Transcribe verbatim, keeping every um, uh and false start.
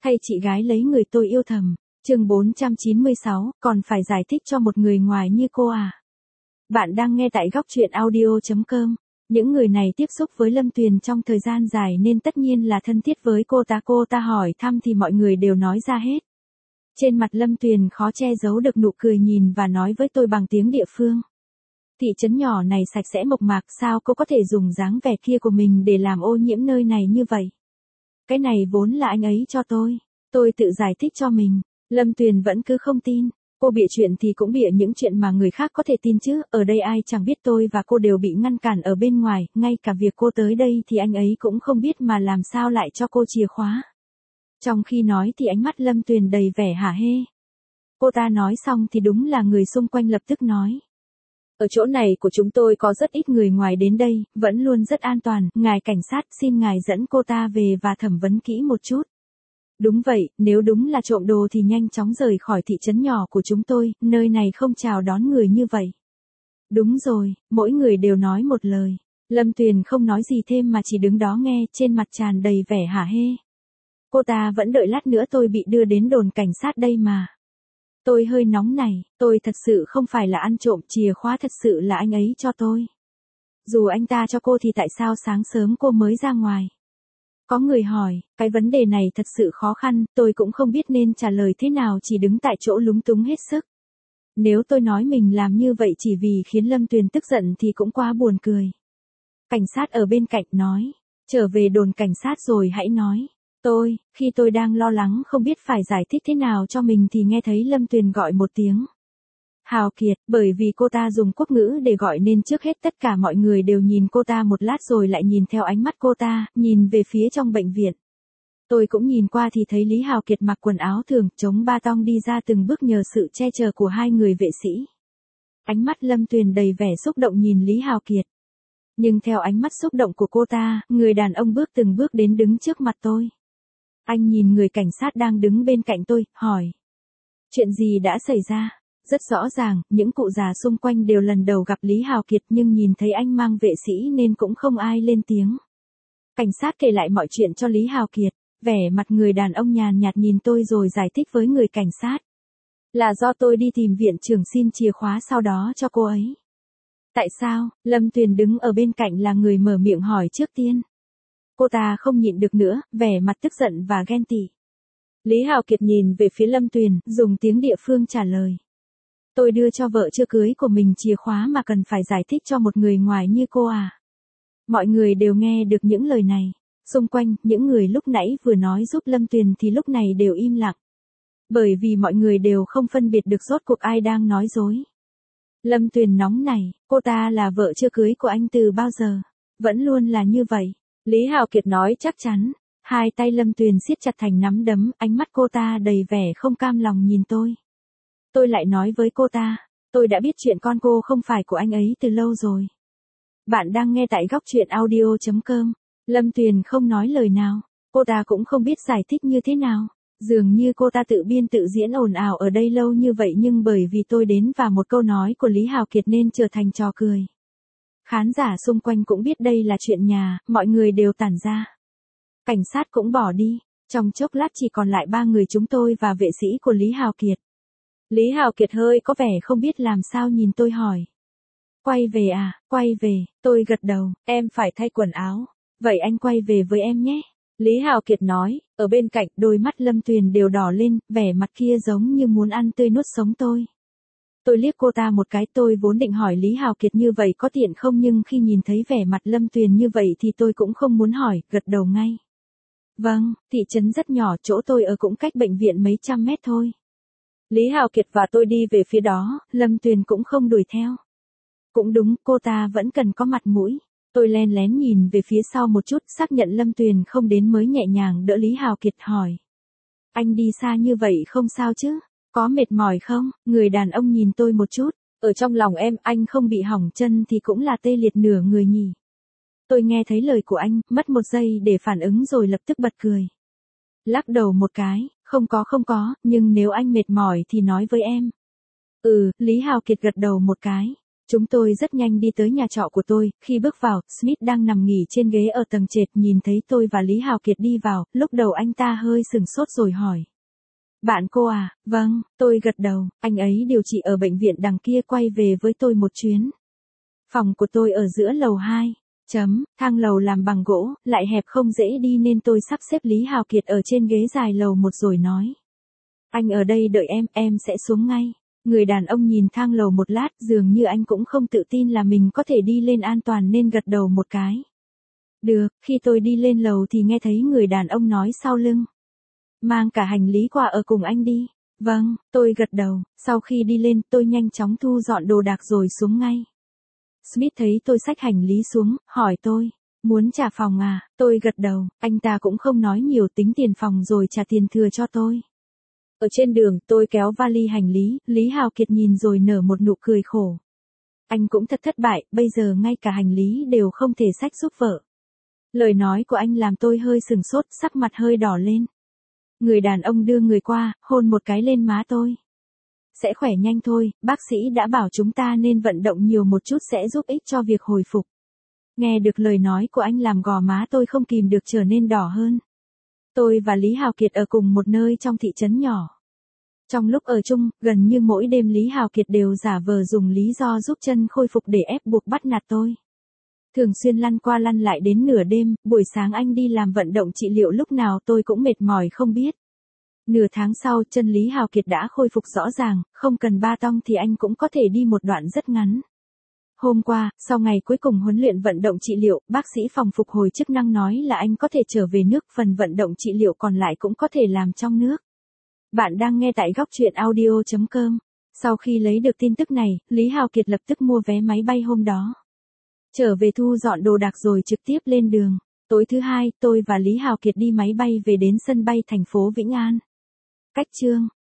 Thay chị gái lấy người tôi yêu thầm. Chương bốn trăm chín mươi sáu, còn phải giải thích cho một người ngoài như cô à? Bạn đang nghe tại góc truyện audio chấm com. Những người này tiếp xúc với Lâm Tuyền trong thời gian dài nên tất nhiên là thân thiết với cô ta. Cô ta hỏi thăm thì mọi người đều nói ra hết. Trên mặt Lâm Tuyền khó che giấu được nụ cười, nhìn và nói với tôi bằng tiếng địa phương. Thị trấn nhỏ này sạch sẽ mộc mạc, sao cô có thể dùng dáng vẻ kia của mình để làm ô nhiễm nơi này như vậy? Cái này vốn là anh ấy cho tôi. Tôi tự giải thích cho mình. Lâm Tuyền vẫn cứ không tin. Cô bịa chuyện thì cũng bịa những chuyện mà người khác có thể tin chứ. Ở đây ai chẳng biết tôi và cô đều bị ngăn cản ở bên ngoài. Ngay cả việc cô tới đây thì anh ấy cũng không biết, mà làm sao lại cho cô chìa khóa. Trong khi nói thì ánh mắt Lâm Tuyền đầy vẻ hả hê. Cô ta nói xong thì đúng là người xung quanh lập tức nói. Ở chỗ này của chúng tôi có rất ít người ngoài đến đây, vẫn luôn rất an toàn. Ngài cảnh sát, xin ngài dẫn cô ta về và thẩm vấn kỹ một chút. Đúng vậy, nếu đúng là trộm đồ thì nhanh chóng rời khỏi thị trấn nhỏ của chúng tôi, nơi này không chào đón người như vậy. Đúng rồi, mỗi người đều nói một lời. Lâm Tuyền không nói gì thêm mà chỉ đứng đó nghe, trên mặt tràn đầy vẻ hả hê. Cô ta vẫn đợi lát nữa tôi bị đưa đến đồn cảnh sát đây mà. Tôi hơi nóng này, tôi thật sự không phải là ăn trộm, chìa khóa thật sự là anh ấy cho tôi. Dù anh ta cho cô thì tại sao sáng sớm cô mới ra ngoài? Có người hỏi, cái vấn đề này thật sự khó khăn, tôi cũng không biết nên trả lời thế nào, chỉ đứng tại chỗ lúng túng hết sức. Nếu tôi nói mình làm như vậy chỉ vì khiến Lâm Tuyền tức giận thì cũng quá buồn cười. Cảnh sát ở bên cạnh nói, trở về đồn cảnh sát rồi hãy nói. Tôi, khi tôi đang lo lắng không biết phải giải thích thế nào cho mình thì nghe thấy Lâm Tuyền gọi một tiếng. Hào Kiệt, bởi vì cô ta dùng quốc ngữ để gọi nên trước hết tất cả mọi người đều nhìn cô ta một lát rồi lại nhìn theo ánh mắt cô ta, nhìn về phía trong bệnh viện. Tôi cũng nhìn qua thì thấy Lý Hào Kiệt mặc quần áo thường, chống ba tong đi ra từng bước nhờ sự che chở của hai người vệ sĩ. Ánh mắt Lâm Tuyền đầy vẻ xúc động nhìn Lý Hào Kiệt. Nhưng theo ánh mắt xúc động của cô ta, người đàn ông bước từng bước đến đứng trước mặt tôi. Anh nhìn người cảnh sát đang đứng bên cạnh tôi, hỏi. Chuyện gì đã xảy ra? Rất rõ ràng, những cụ già xung quanh đều lần đầu gặp Lý Hào Kiệt nhưng nhìn thấy anh mang vệ sĩ nên cũng không ai lên tiếng. Cảnh sát kể lại mọi chuyện cho Lý Hào Kiệt, vẻ mặt người đàn ông nhàn nhạt nhìn tôi rồi giải thích với người cảnh sát. Là do tôi đi tìm viện trưởng xin chìa khóa sau đó cho cô ấy. Tại sao? Lâm Tuyền đứng ở bên cạnh là người mở miệng hỏi trước tiên. Cô ta không nhịn được nữa, vẻ mặt tức giận và ghen tị. Lý Hào Kiệt nhìn về phía Lâm Tuyền, dùng tiếng địa phương trả lời. Tôi đưa cho vợ chưa cưới của mình chìa khóa mà cần phải giải thích cho một người ngoài như cô à? Mọi người đều nghe được những lời này. Xung quanh, những người lúc nãy vừa nói giúp Lâm Tuyền thì lúc này đều im lặng. Bởi vì mọi người đều không phân biệt được rốt cuộc ai đang nói dối. Lâm Tuyền nóng này, cô ta là vợ chưa cưới của anh từ bao giờ? Vẫn luôn là như vậy. Lý Hào Kiệt nói chắc chắn. Hai tay Lâm Tuyền siết chặt thành nắm đấm, ánh mắt cô ta đầy vẻ không cam lòng nhìn tôi. Tôi lại nói với cô ta, tôi đã biết chuyện con cô không phải của anh ấy từ lâu rồi. Bạn đang nghe tại góc truyện audio chấm com. Lâm Tuyền không nói lời nào, cô ta cũng không biết giải thích như thế nào. Dường như cô ta tự biên tự diễn ồn ào ở đây lâu như vậy nhưng bởi vì tôi đến và một câu nói của Lý Hào Kiệt nên trở thành trò cười. Khán giả xung quanh cũng biết đây là chuyện nhà, mọi người đều tản ra. Cảnh sát cũng bỏ đi, trong chốc lát chỉ còn lại ba người chúng tôi và vệ sĩ của Lý Hào Kiệt. Lý Hào Kiệt hơi có vẻ không biết làm sao nhìn tôi hỏi. Quay về à, quay về, tôi gật đầu, em phải thay quần áo. Vậy anh quay về với em nhé. Lý Hào Kiệt nói, ở bên cạnh đôi mắt Lâm Tuyền đều đỏ lên, vẻ mặt kia giống như muốn ăn tươi nuốt sống tôi. Tôi liếc cô ta một cái, tôi vốn định hỏi Lý Hào Kiệt như vậy có tiện không nhưng khi nhìn thấy vẻ mặt Lâm Tuyền như vậy thì tôi cũng không muốn hỏi, gật đầu ngay. Vâng, thị trấn rất nhỏ, chỗ tôi ở cũng cách bệnh viện mấy trăm mét thôi. Lý Hào Kiệt và tôi đi về phía đó, Lâm Tuyền cũng không đuổi theo. Cũng đúng, cô ta vẫn cần có mặt mũi. Tôi len lén nhìn về phía sau một chút, xác nhận Lâm Tuyền không đến mới nhẹ nhàng đỡ Lý Hào Kiệt hỏi. Anh đi xa như vậy không sao chứ? Có mệt mỏi không? Người đàn ông nhìn tôi một chút. Ở trong lòng em, anh không bị hỏng chân thì cũng là tê liệt nửa người nhỉ. Tôi nghe thấy lời của anh, mất một giây để phản ứng rồi lập tức bật cười. Lắc đầu một cái, không có không có, nhưng nếu anh mệt mỏi thì nói với em. Ừ, Lý Hào Kiệt gật đầu một cái. Chúng tôi rất nhanh đi tới nhà trọ của tôi, khi bước vào, Smith đang nằm nghỉ trên ghế ở tầng trệt, nhìn thấy tôi và Lý Hào Kiệt đi vào, lúc đầu anh ta hơi sừng sốt rồi hỏi. Bạn cô à? Vâng, tôi gật đầu, anh ấy điều trị ở bệnh viện đằng kia, quay về với tôi một chuyến. Phòng của tôi ở giữa lầu hai. Chấm, thang lầu làm bằng gỗ, lại hẹp không dễ đi nên tôi sắp xếp Lý Hào Kiệt ở trên ghế dài lầu một rồi nói. Anh ở đây đợi em, em sẽ xuống ngay. Người đàn ông nhìn thang lầu một lát, dường như anh cũng không tự tin là mình có thể đi lên an toàn nên gật đầu một cái. Được, khi tôi đi lên lầu thì nghe thấy người đàn ông nói sau lưng. Mang cả hành lý qua ở cùng anh đi. Vâng, tôi gật đầu, sau khi đi lên tôi nhanh chóng thu dọn đồ đạc rồi xuống ngay. Smith thấy tôi xách hành lý xuống, hỏi tôi, muốn trả phòng à? Tôi gật đầu, anh ta cũng không nói nhiều, tính tiền phòng rồi trả tiền thừa cho tôi. Ở trên đường, tôi kéo vali hành lý, Lý Hào Kiệt nhìn rồi nở một nụ cười khổ. Anh cũng thật thất bại, bây giờ ngay cả hành lý đều không thể xách giúp vợ. Lời nói của anh làm tôi hơi sừng sốt, sắc mặt hơi đỏ lên. Người đàn ông đưa người qua, hôn một cái lên má tôi. Sẽ khỏe nhanh thôi, bác sĩ đã bảo chúng ta nên vận động nhiều một chút sẽ giúp ích cho việc hồi phục. Nghe được lời nói của anh làm gò má tôi không kìm được trở nên đỏ hơn. Tôi và Lý Hào Kiệt ở cùng một nơi trong thị trấn nhỏ. Trong lúc ở chung, gần như mỗi đêm Lý Hào Kiệt đều giả vờ dùng lý do giúp chân khôi phục để ép buộc bắt nạt tôi. Thường xuyên lăn qua lăn lại đến nửa đêm, buổi sáng anh đi làm vận động trị liệu lúc nào tôi cũng mệt mỏi không biết. Nửa tháng sau, chân Lý Hào Kiệt đã khôi phục rõ ràng, không cần ba tong thì anh cũng có thể đi một đoạn rất ngắn. Hôm qua, sau ngày cuối cùng huấn luyện vận động trị liệu, bác sĩ phòng phục hồi chức năng nói là anh có thể trở về nước, phần vận động trị liệu còn lại cũng có thể làm trong nước. Bạn đang nghe tại góc truyện audio chấm com. Sau khi lấy được tin tức này, Lý Hào Kiệt lập tức mua vé máy bay hôm đó. Trở về thu dọn đồ đạc rồi trực tiếp lên đường. Tối thứ hai, tôi và Lý Hào Kiệt đi máy bay về đến sân bay thành phố Vĩnh An. Cách chương